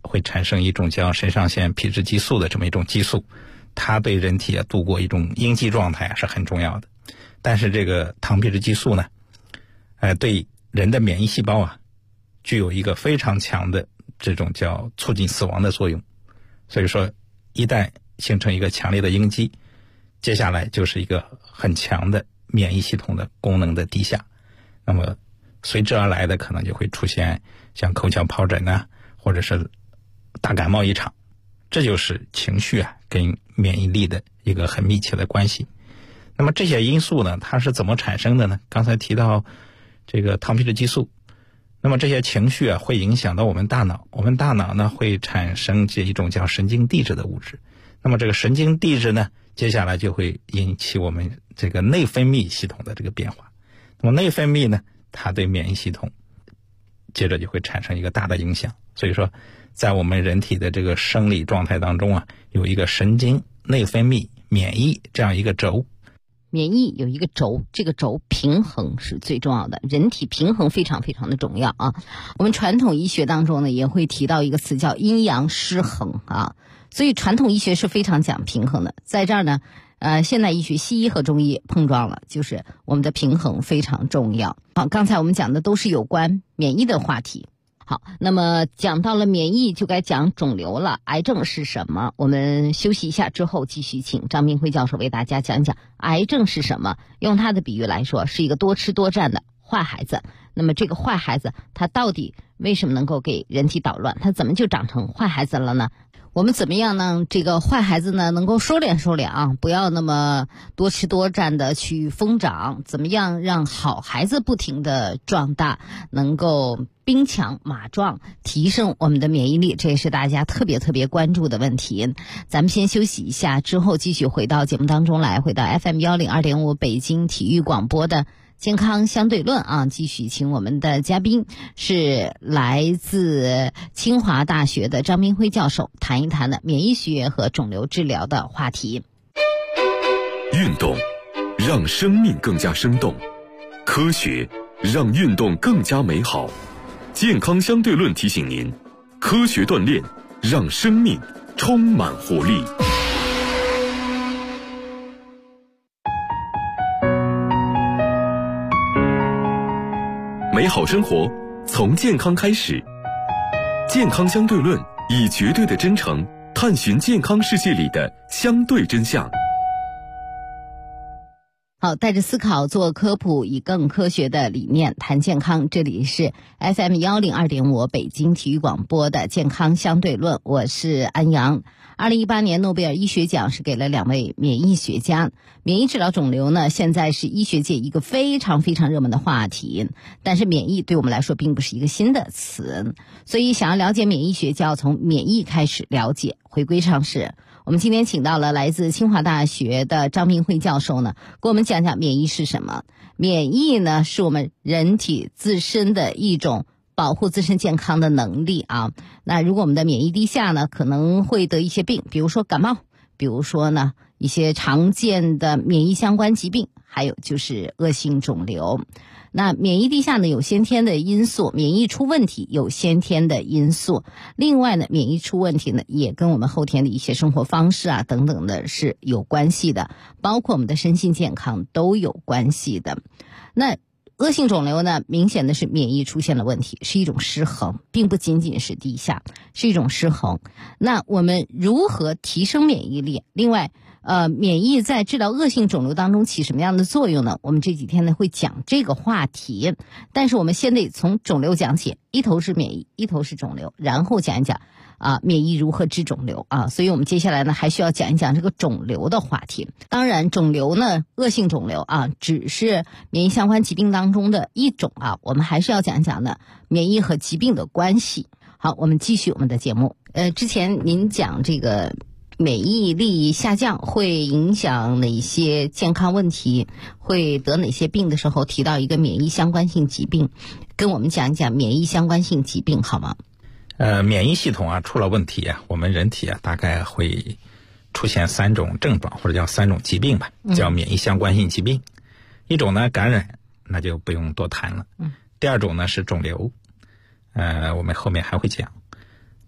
会产生一种叫肾上腺皮质激素的这么一种激素，它对人体度过一种应激状态是很重要的。但是这个糖皮质激素呢，对人的免疫细胞具有一个非常强的这种叫促进死亡的作用。所以说一旦形成一个强烈的应激，接下来就是一个很强的免疫系统的功能的低下，那么随之而来的可能就会出现像口角疱疹或者是大感冒一场。这就是情绪跟免疫力的一个很密切的关系。那么这些因素呢，它是怎么产生的呢？刚才提到这个糖皮质激素，那么这些情绪会影响到我们大脑，我们大脑呢会产生这一种叫神经递质的物质。那么这个神经递质呢，接下来就会引起我们这个内分泌系统的这个变化。那么内分泌呢，它对免疫系统接着就会产生一个大的影响。所以说在我们人体的这个生理状态当中有一个神经、内分泌、免疫这样一个轴。 免疫有一个轴，这个轴平衡是最重要的，人体平衡非常非常的重要我们传统医学当中呢也会提到一个词叫阴阳失衡所以传统医学是非常讲平衡的。在这儿呢现代医学西医和中医碰撞了，就是我们的平衡非常重要。好，刚才我们讲的都是有关免疫的话题。好，那么讲到了免疫就该讲肿瘤了。癌症是什么？我们休息一下之后继续请张明辉教授为大家讲讲癌症是什么。用他的比喻来说，是一个多吃多占的坏孩子。那么这个坏孩子他到底为什么能够给人体捣乱？他怎么就长成坏孩子了呢？我们怎么样呢？这个坏孩子呢能够收敛收敛不要那么多吃多占的去疯长。怎么样让好孩子不停的壮大，能够兵强马壮，提升我们的免疫力，这也是大家特别特别关注的问题。咱们先休息一下，之后继续回到节目当中来，回到 FM102.5 北京体育广播的健康相对论继续请我们的嘉宾是来自清华大学的张明辉教授，谈一谈的免疫学和肿瘤治疗的话题。 运动让生命更加生动，科学让运动更加美好。健康相对论提醒您，科学锻炼让生命充满活力。美好生活从健康开始，健康相对论以绝对的真诚探寻健康世界里的相对真相。 好，带着思考做科普，以更科学的理念谈健康。这里是 FM102.5 北京体育广播的健康相对论，我是安阳。2018年诺贝尔医学奖是给了2位免疫学家。免疫治疗肿瘤呢，现在是医学界一个非常非常热门的话题。但是免疫对我们来说并不是一个新的词，所以想要了解免疫学，就要从免疫开始了解。回归常识，我们今天请到了来自清华大学的张明辉教授呢，给我们讲讲免疫是什么。免疫呢，是我们人体自身的一种保护自身健康的能力那如果我们的免疫低下呢，可能会得一些病，比如说感冒，比如说呢一些常见的免疫相关疾病，还有就是恶性肿瘤。那免疫低下呢有先天的因素，免疫出问题有先天的因素，另外呢免疫出问题呢也跟我们后天的一些生活方式等等的是有关系的，包括我们的身心健康都有关系的。那恶性肿瘤呢，明显的是免疫出现了问题，是一种失衡，并不仅仅是低下，是一种失衡。那我们如何提升免疫力？另外免疫在治疗恶性肿瘤当中起什么样的作用呢？我们这几天呢会讲这个话题，但是我们先得从肿瘤讲起，一头是免疫，一头是肿瘤，然后讲一讲免疫如何治肿瘤所以我们接下来呢还需要讲一讲这个肿瘤的话题。当然肿瘤呢，恶性肿瘤只是免疫相关疾病当中的一种我们还是要讲一讲的免疫和疾病的关系。好，我们继续我们的节目。之前您讲这个免疫力下降会影响哪些健康问题，会得哪些病的时候，提到一个免疫相关性疾病，跟我们讲一讲免疫相关性疾病好吗？ 免疫系统出了问题我们人体大概会出现3种症状，或者叫3种疾病吧，叫免疫相关性疾病。一种呢感染，那就不用多谈了。第二种呢是肿瘤，我们后面还会讲。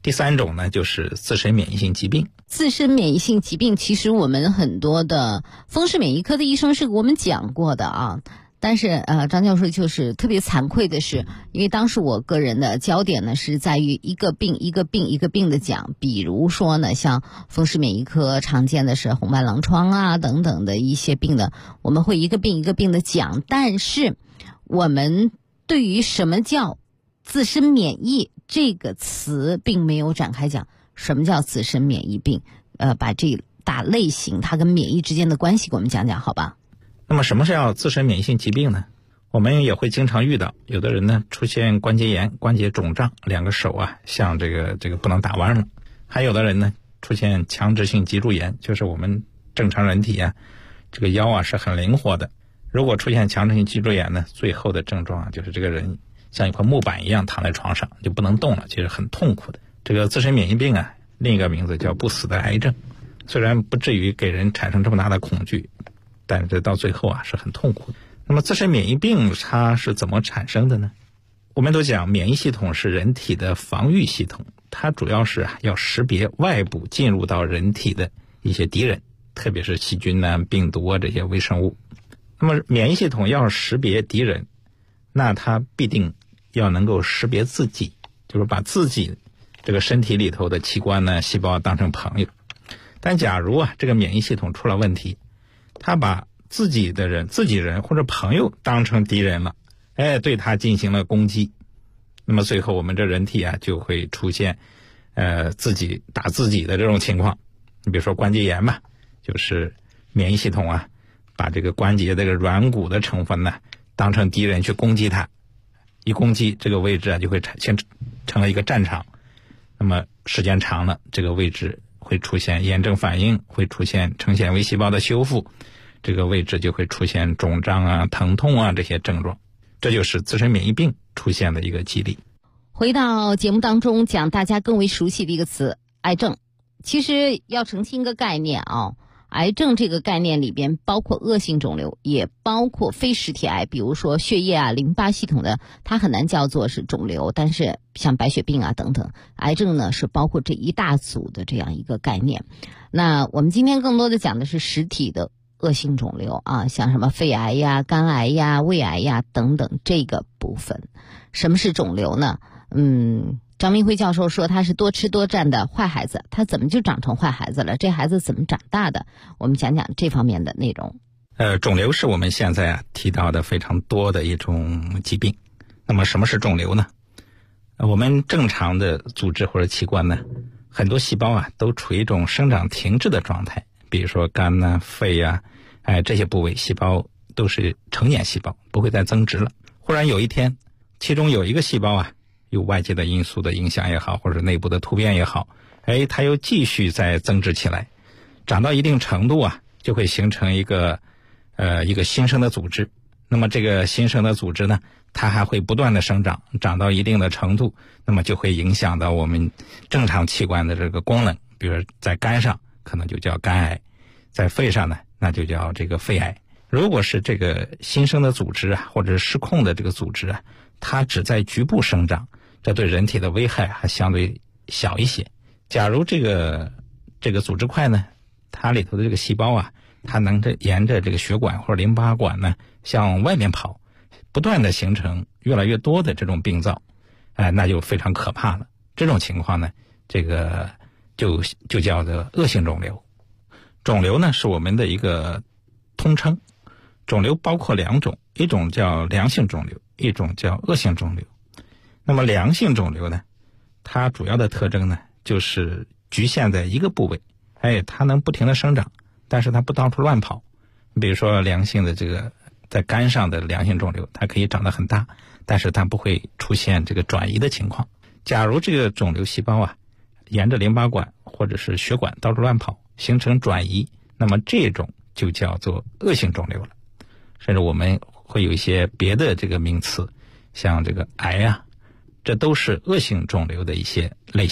第3种呢，就是自身免疫性疾病。 自身免疫性疾病，其实我们很多的风湿免疫科的医生是给我们讲过的啊。但是张教授就是特别惭愧的是，因为当时我个人的焦点呢是在于一个病一个病的讲，比如说呢，像风湿免疫科常见的是红斑狼疮啊等等的一些病的，我们会一个病一个病的讲。但是我们对于什么叫自身免疫这个词并没有展开讲。什么叫自身免疫病？把这大类型它跟免疫之间的关系给我们讲讲好吧。 那么什么是叫自身免疫性疾病呢？我们也会经常遇到，有的人呢出现关节炎、关节肿胀，2个手啊像这个不能打弯了。还有的人呢出现强直性脊柱炎，就是我们正常人体啊这个腰啊是很灵活的，如果出现强直性脊柱炎呢，最后的症状啊就是这个人像一块木板一样躺在床上就不能动了，其实很痛苦的。这个自身免疫病啊，另一个名字叫不死的癌症，虽然不至于给人产生这么大的恐惧，但是到最后啊是很痛苦的。那么自身免疫病它是怎么产生的呢？我们都讲免疫系统是人体的防御系统，它主要是要识别外部进入到人体的一些敌人，特别是细菌啊、病毒啊这些微生物。那么免疫系统要识别敌人，那它必定要能够识别自己，就是把自己这个身体里头的器官呢、细胞当成朋友。但假如啊这个免疫系统出了问题，他把自己人或者朋友当成敌人了，对他进行了攻击，那么最后我们这人体啊就会出现自己打自己的这种情况。你比如说关节炎吧，就是免疫系统啊把这个关节这个软骨的成分呢当成敌人去攻击它，一攻击这个位置啊就会成了一个战场。那么时间长了，这个位置会出现炎症反应，会出现成纤维细胞的修复，这个位置就会出现肿胀啊、疼痛啊这些症状，这就是自身免疫病出现的一个机理。 回到节目当中讲大家更为熟悉的一个词，癌症。其实要澄清一个概念啊，癌症这个概念里边包括恶性肿瘤，也包括非实体癌，比如说血液啊、淋巴系统的，它很难叫做是肿瘤，但是像白血病啊等等，癌症呢是包括这一大组的这样一个概念。那我们今天更多的讲的是实体的恶性肿瘤啊，像什么肺癌呀、肝癌呀、胃癌呀等等这个部分。什么是肿瘤呢？张明辉教授说他是多吃多占的坏孩子，他怎么就长成坏孩子了？这孩子怎么长大的？我们讲讲这方面的内容。 肿瘤是我们现在提到的非常多的一种疾病。那么什么是肿瘤呢？我们正常的组织或者器官呢，很多细胞啊都处于一种生长停滞的状态，比如说肝啊、肺啊，这些部位细胞都是成年细胞，不会再增殖了。忽然有一天，其中有一个细胞啊，有外界的因素的影响也好，或者内部的突变也好，它又继续再增殖起来，长到一定程度啊，就会形成一个新生的组织。那么这个新生的组织呢，它还会不断的生长，长到一定的程度，那么就会影响到我们正常器官的这个功能。比如在肝上可能就叫肝癌，在肺上呢，那就叫这个肺癌。如果是这个新生的组织啊，或者是失控的这个组织啊，它只在局部生长，这对人体的危害还相对小一些。假如这个组织块呢，它里头的这个细胞啊，它能沿着这个血管或者淋巴管呢向外面跑，不断的形成越来越多的这种病灶，那就非常可怕了。这种情况呢，这个就叫做恶性肿瘤。肿瘤呢是我们的一个通称，肿瘤包括2种，一种叫良性肿瘤，一种叫恶性肿瘤。那么良性肿瘤呢，它主要的特征呢就是局限在一个部位，它能不停的生长，但是它不到处乱跑。比如说良性的这个在肝上的良性肿瘤，它可以长得很大，但是它不会出现这个转移的情况。假如这个肿瘤细胞啊沿着淋巴管或者是血管到处乱跑，形成转移，那么这种就叫做恶性肿瘤了。甚至我们会有一些别的这个名词，像这个癌啊，这都是恶性肿瘤的一些类型。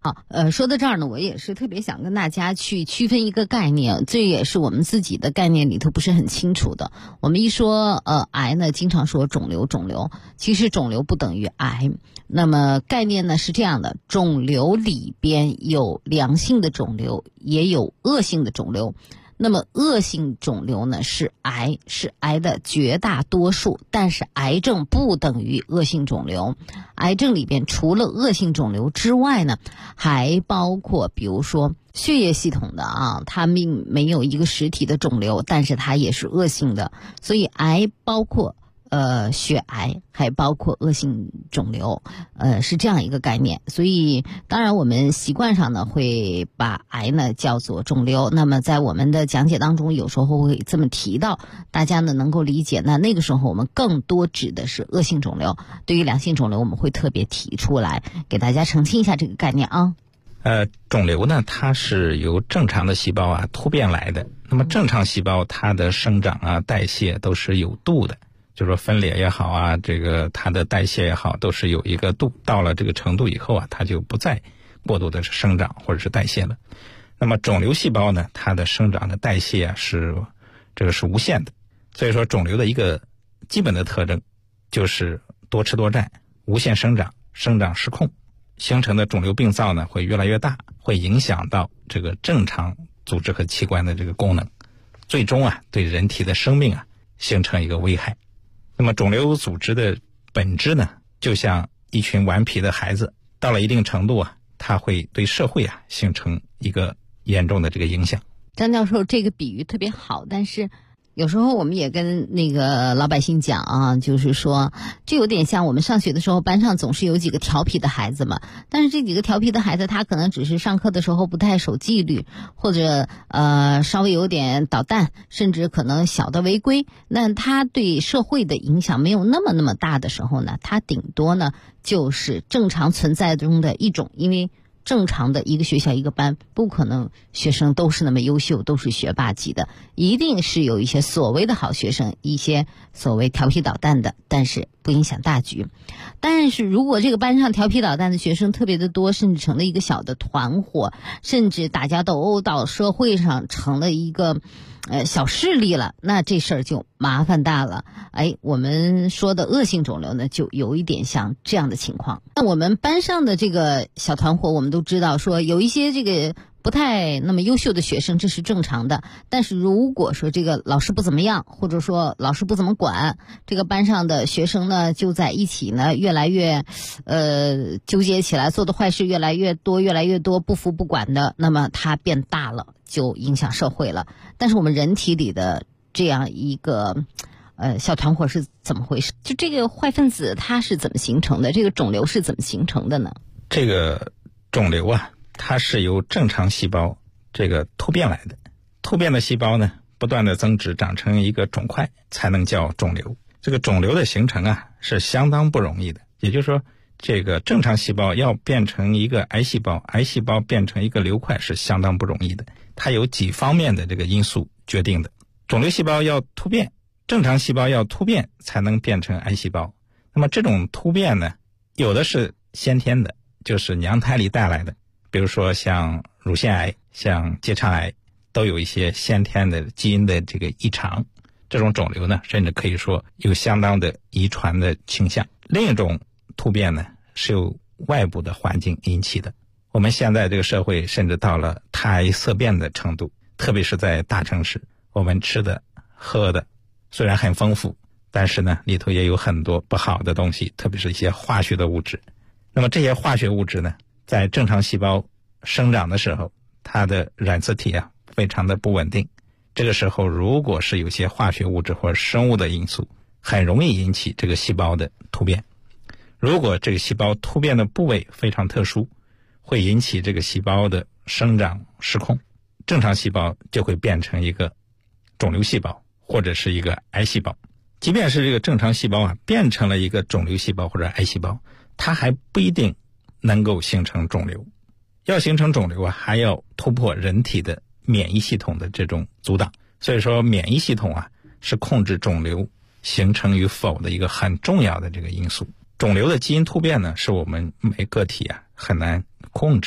好，说到这儿呢，我也是特别想跟大家去区分一个概念，这也是我们自己的概念里头不是很清楚的。我们一说癌呢，经常说肿瘤，其实肿瘤不等于癌。那么概念呢是这样的，肿瘤里边有良性的肿瘤，也有恶性的肿瘤。那么恶性肿瘤呢是癌的绝大多数，但是癌症不等于恶性肿瘤。癌症里边除了恶性肿瘤之外呢，还包括比如说血液系统的它并没有一个实体的肿瘤，但是它也是恶性的。所以癌包括血癌，还包括恶性肿瘤，是这样一个概念。所以当然我们习惯上呢会把癌呢叫做肿瘤，那么在我们的讲解当中有时候会这么提到，大家呢能够理解。那个时候我们更多指的是恶性肿瘤，对于良性肿瘤我们会特别提出来给大家澄清一下这个概念啊。 肿瘤呢它是由正常的细胞突变来的。那么正常细胞它的生长代谢都是有度的，就是说分裂也好这个它的代谢也好，都是有一个度，到了这个程度以后它就不再过度的生长或者是代谢了。那么肿瘤细胞呢，它的生长的代谢是无限的。所以说肿瘤的一个基本的特征就是多吃多占，无限生长，生长失控，形成的肿瘤病灶呢会越来越大，会影响到这个正常组织和器官的这个功能，最终对人体的生命形成一个危害。那么肿瘤组织的本质呢，就像一群顽皮的孩子，到了一定程度它会对社会形成一个严重的这个影响。 张教授这个比喻特别好，但是有时候我们也跟那个老百姓讲就是说这有点像我们上学的时候班上总是有几个调皮的孩子嘛，但是这几个调皮的孩子他可能只是上课的时候不太守纪律，或者稍微有点捣蛋，甚至可能小的违规，那他对社会的影响没有那么大的时候呢，他顶多呢就是正常存在中的一种，因为正常的一个学校一个班不可能学生都是那么优秀，都是学霸级的，一定是有一些所谓的好学生，一些所谓调皮捣蛋的，但是不影响大局。但是如果这个班上调皮捣蛋的学生特别的多，甚至成了一个小的团伙，甚至打架斗殴到社会上成了一个小势力了，那这事儿就麻烦大了。我们说的恶性肿瘤呢，就有一点像这样的情况。那我们班上的这个小团伙，我们都知道说有一些这个不太那么优秀的学生，这是正常的。但是如果说这个老师不怎么样，或者说老师不怎么管，这个班上的学生呢就在一起呢越来越纠结起来，做的坏事越来越多，不服不管的，那么它变大了，就影响社会了。但是我们人体里的这样一个小团伙是怎么回事？就这个坏分子它是怎么形成的？这个肿瘤是怎么形成的呢？ 这个肿瘤它是由正常细胞这个突变来的。突变的细胞呢不断的增殖，长成一个肿块，才能叫肿瘤。这个肿瘤的形成是相当不容易的。也就是说这个正常细胞要变成一个癌细胞，癌细胞变成一个瘤块是相当不容易的，它有几方面的这个因素决定的。肿瘤细胞要突变，正常细胞要突变才能变成癌细胞。那么这种突变呢，有的是先天的，就是娘胎里带来的，比如说像乳腺癌，像结肠癌，都有一些先天的基因的这个异常。这种肿瘤呢，甚至可以说有相当的遗传的倾向。另一种突变呢，是由外部的环境引起的。我们现在这个社会甚至到了谈癌色变的程度，特别是在大城市，我们吃的喝的虽然很丰富，但是呢里头也有很多不好的东西，特别是一些化学的物质。那么这些化学物质呢，在正常细胞生长的时候，它的染色体非常的不稳定。这个时候如果是有些化学物质或者生物的因素，很容易引起这个细胞的突变。如果这个细胞突变的部位非常特殊，会引起这个细胞的生长失控，正常细胞就会变成一个肿瘤细胞或者是一个癌细胞。即便是这个正常细胞变成了一个肿瘤细胞或者癌细胞，它还不一定能够形成肿瘤。要形成肿瘤还要突破人体的免疫系统的这种阻挡。所以说免疫系统是控制肿瘤形成与否的一个很重要的这个因素。肿瘤的基因突变呢，是我们每个体很难控制的。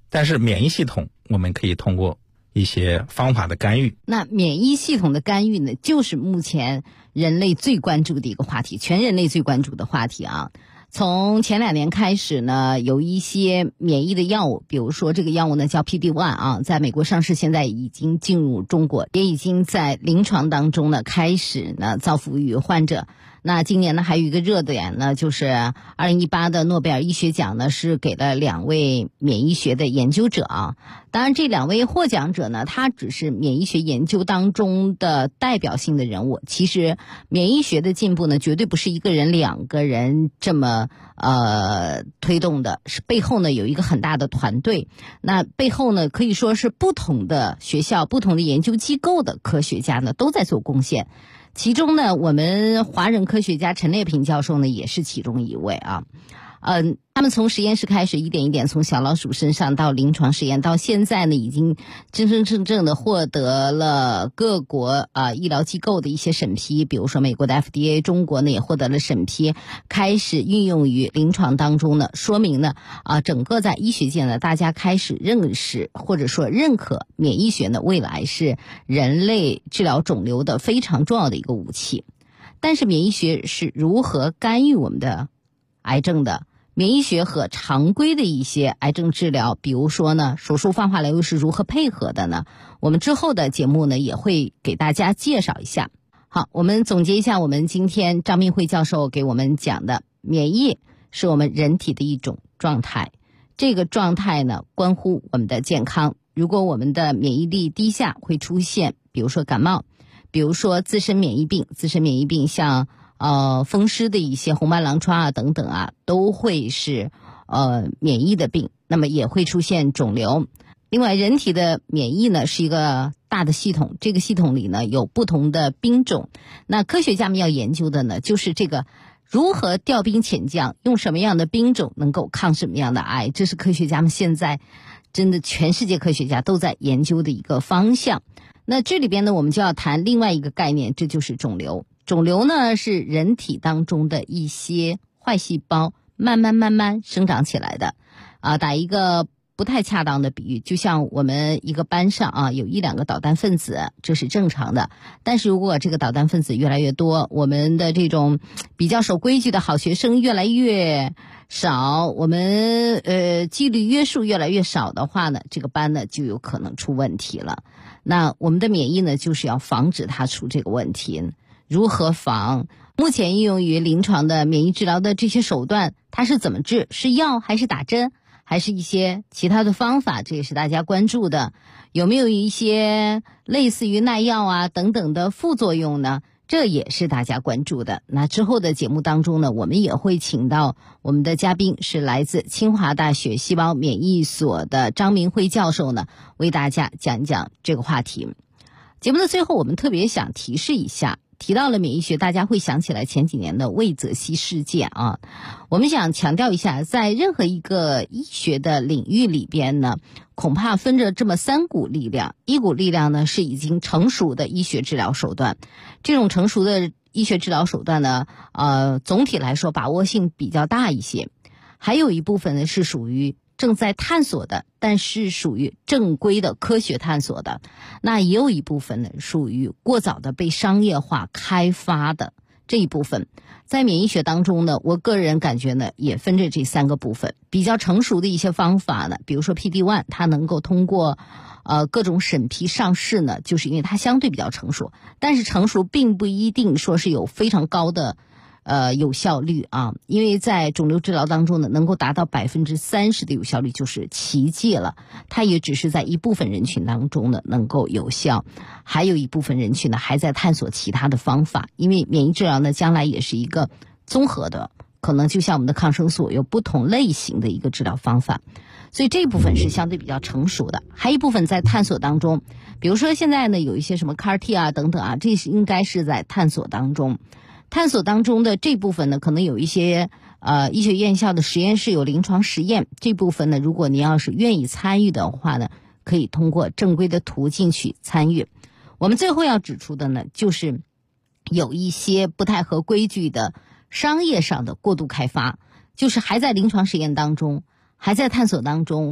但是免疫系统我们可以通过一些方法的干预。 那免疫系统的干预呢，就是目前人类最关注的一个话题，全人类最关注的话题啊。从前2年开始呢，有一些免疫的药物，比如说这个药物呢叫 PD-1 啊，在美国上市，现在已经进入中国，也已经在临床当中呢开始呢造福于患者。那今年呢还有一个热点呢，就是2018的诺贝尔医学奖呢是给了2位免疫学的研究者啊。当然这2位获奖者呢，他只是免疫学研究当中的代表性的人物。其实免疫学的进步呢，绝对不是1个人2个人这么推动的，是背后呢有一个很大的团队。那背后呢可以说是不同的学校、不同的研究机构的科学家呢都在做贡献。其中呢，我们华人科学家陈烈平教授呢也是其中一位啊。他们从实验室开始一点一点从小老鼠身上到临床实验，到现在呢已经真真正正的获得了各国医疗机构的一些审批，比如说美国的 FDA， 中国呢也获得了审批，开始运用于临床当中呢，说明呢整个在医学界呢大家开始认识或者说认可免疫学呢未来是人类治疗肿瘤的非常重要的一个武器。但是免疫学是如何干预我们的癌症的？免疫学和常规的一些癌症治疗，比如说呢，手术放化疗又是如何配合的呢？我们之后的节目呢也会给大家介绍一下。好，我们总结一下我们今天张明慧教授给我们讲的，免疫是我们人体的一种状态，这个状态呢关乎我们的健康。如果我们的免疫力低下，会出现比如说感冒，比如说自身免疫病像风湿的一些红斑狼疮啊等等啊，都会是免疫的病，那么也会出现肿瘤。另外人体的免疫呢是一个大的系统，这个系统里呢有不同的兵种，那科学家们要研究的呢就是这个如何调兵遣将，用什么样的兵种能够抗什么样的癌，这是科学家们现在真的全世界科学家都在研究的一个方向。那这里边呢我们就要谈另外一个概念，这就是肿瘤。肿瘤呢是人体当中的一些坏细胞慢慢生长起来的打一个不太恰当的比喻，就像我们一个班上有1-2个捣蛋分子，这是正常的。但是如果这个捣蛋分子越来越多，我们的这种比较守规矩的好学生越来越少，我们纪律约束越来越少的话呢，这个班呢就有可能出问题了。那我们的免疫呢就是要防止它出这个问题。如何防？目前应用于临床的免疫治疗的这些手段，它是怎么治？是药还是打针？还是一些其他的方法？这也是大家关注的。有没有一些类似于耐药啊等等的副作用呢？这也是大家关注的。那之后的节目当中呢，我们也会请到我们的嘉宾，是来自清华大学细胞免疫所的张明慧教授呢，为大家讲一讲这个话题。节目的最后，我们特别想提示一下，提到了免疫学，大家会想起来前几年的魏则西事件啊。我们想强调一下，在任何一个医学的领域里边呢，恐怕分着这么3股力量。一股力量呢是已经成熟的医学治疗手段，这种成熟的医学治疗手段呢，总体来说把握性比较大一些。还有一部分呢是属于正在探索的，但是属于正规的科学探索的。那也有一部分呢属于过早的被商业化开发的这一部分。在免疫学当中呢，我个人感觉呢也分着这3个部分。比较成熟的一些方法呢，比如说 PD-1， 它能够通过各种审批上市呢，就是因为它相对比较成熟。但是成熟并不一定说是有非常高的有效率啊，因为在肿瘤治疗当中呢，能够达到30%的有效率就是奇迹了。它也只是在一部分人群当中呢能够有效，还有一部分人群呢还在探索其他的方法。因为免疫治疗呢将来也是一个综合的，可能就像我们的抗生素有不同类型的一个治疗方法，所以这一部分是相对比较成熟的。还有一部分在探索当中，比如说现在呢有一些什么 CAR-T 啊等等啊，这是应该是在探索当中。探索当中的这部分呢，可能有一些医学院校的实验室有临床实验，这部分呢，如果你要是愿意参与的话呢，可以通过正规的途径去参与。我们最后要指出的呢，就是有一些不太合规矩的商业上的过度开发，就是还在临床实验当中，还在探索当中，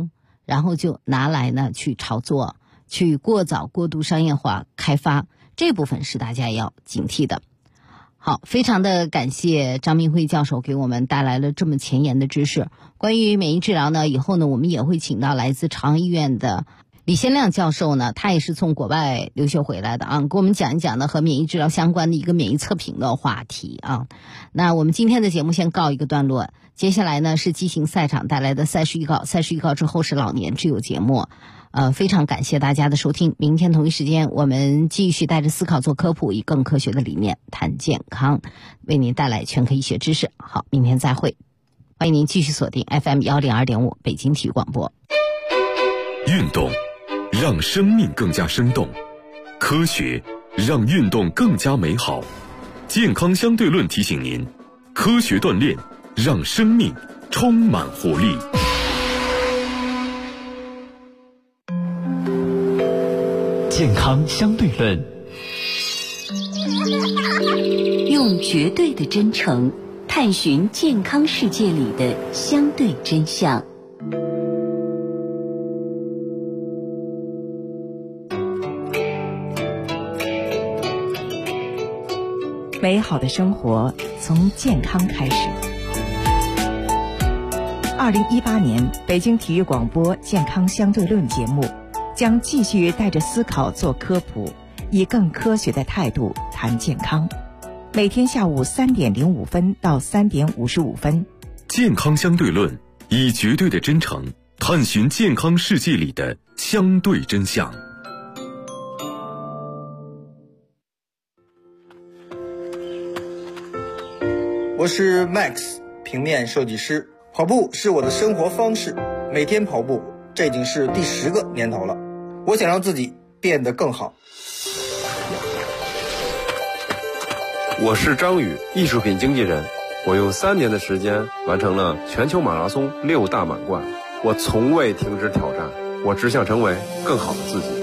然后就拿来呢去炒作，去过早过度商业化开发，这部分是大家要警惕的。好，非常的感谢张明辉教授给我们带来了这么前沿的知识。关于免疫治疗呢，以后呢我们也会请到来自朝阳医院的李先亮教授呢，他也是从国外留学回来的啊，给我们讲一讲呢和免疫治疗相关的一个免疫测评的话题啊。那我们今天的节目先告一个段落，接下来呢是激情赛场带来的赛事预告，赛事预告之后是老年之友节目。非常感谢大家的收听，明天同一时间我们继续带着思考做科普，以更科学的理念谈健康，为您带来全科医学知识。好，明天再会，欢迎您继续锁定 FM102.5 北京体育广播。 运动让生命更加生动，科学让运动更加美好。健康相对论提醒您，科学锻炼让生命充满活力。 健康相对论， 用绝对的真诚探寻健康世界里的相对真相。 美好的生活从健康开始。2018年北京体育广播健康相对论节目将继续带着思考做科普，以更科学的态度谈健康。每天下午3点05分到3点55分。 健康相对论，以绝对的真诚探寻健康世界里的相对真相。 我是 Max， 平面设计师。跑步是我的生活方式，每天跑步，这已经是第10个年头了。我想让自己变得更好。 我是张宇，艺术品经纪人。我用3年的时间完成了全球马拉松6大满贯。我从未停止挑战，我只想成为更好的自己。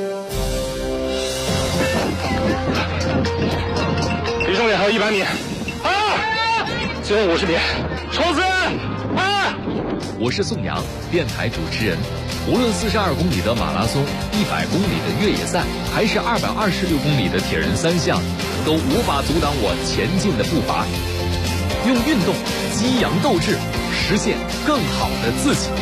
离终点还有100米，最后50米，冲刺！ 我是宋阳，电台主持人。无论42公里的马拉松、100公里的越野赛，还是226公里的铁人3项，都无法阻挡我前进的步伐。用运动激扬斗志，实现更好的自己。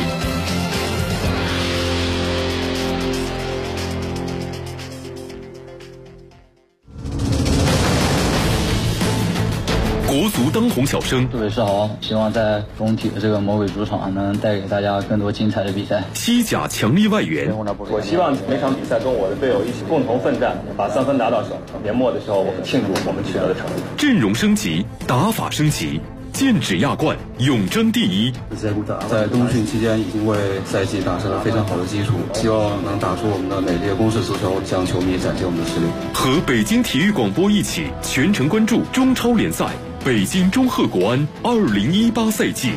国足当红小生， 各位是好，希望在中体的这个魔鬼主场能带给大家更多精彩的比赛。 西甲强力外援， 我希望每场比赛跟我的队友一起共同奋战，把3分打到手。年末的时候，我们庆祝我们取得的成绩。 阵容升级，打法升级，剑指亚冠，永争第一。 在冬训期间已经为赛季打下了非常好的基础，希望能打出我们的美丽的攻势足球，向球迷展现我们的实力。 和北京体育广播一起全程关注中超联赛。北京中赫国安2018赛季。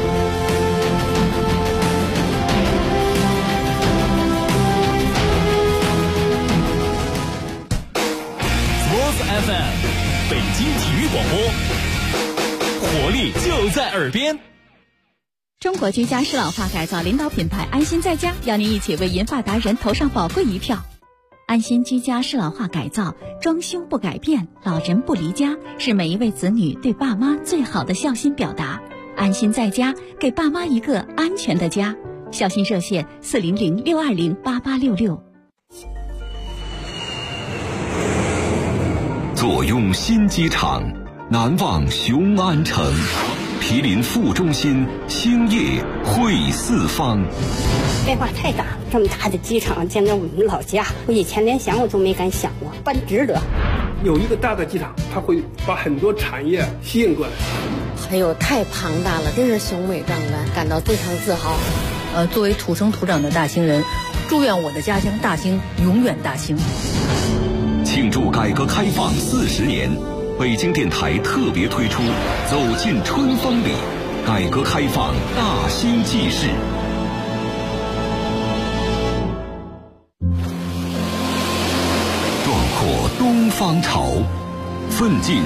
Sports FM， 北京体育广播，活力就在耳边。 中国居家适老化改造领导品牌安心在家，邀您一起为银发达人投上宝贵一票。安心居家适老化改造，装修不改变，老人不离家，是每一位子女对爸妈最好的孝心表达。安心在家，给爸妈一个安全的家。孝心热线400-620-8866。 坐拥新机场，难忘雄安城。毗邻副中心，兴业汇四方。 变化太大，这么大的机场建在我们老家，我以前连想我都没敢想过，办值得。 有一个大的机场，它会把很多产业吸引过来。 哎呦，太庞大了，真是雄伟壮观，感到非常自豪。 作为土生土长的大兴人，祝愿我的家乡大兴永远大兴。 庆祝改革开放40年，北京电台特别推出《走进春风里》，改革开放大兴纪事。壮阔东方潮，奋进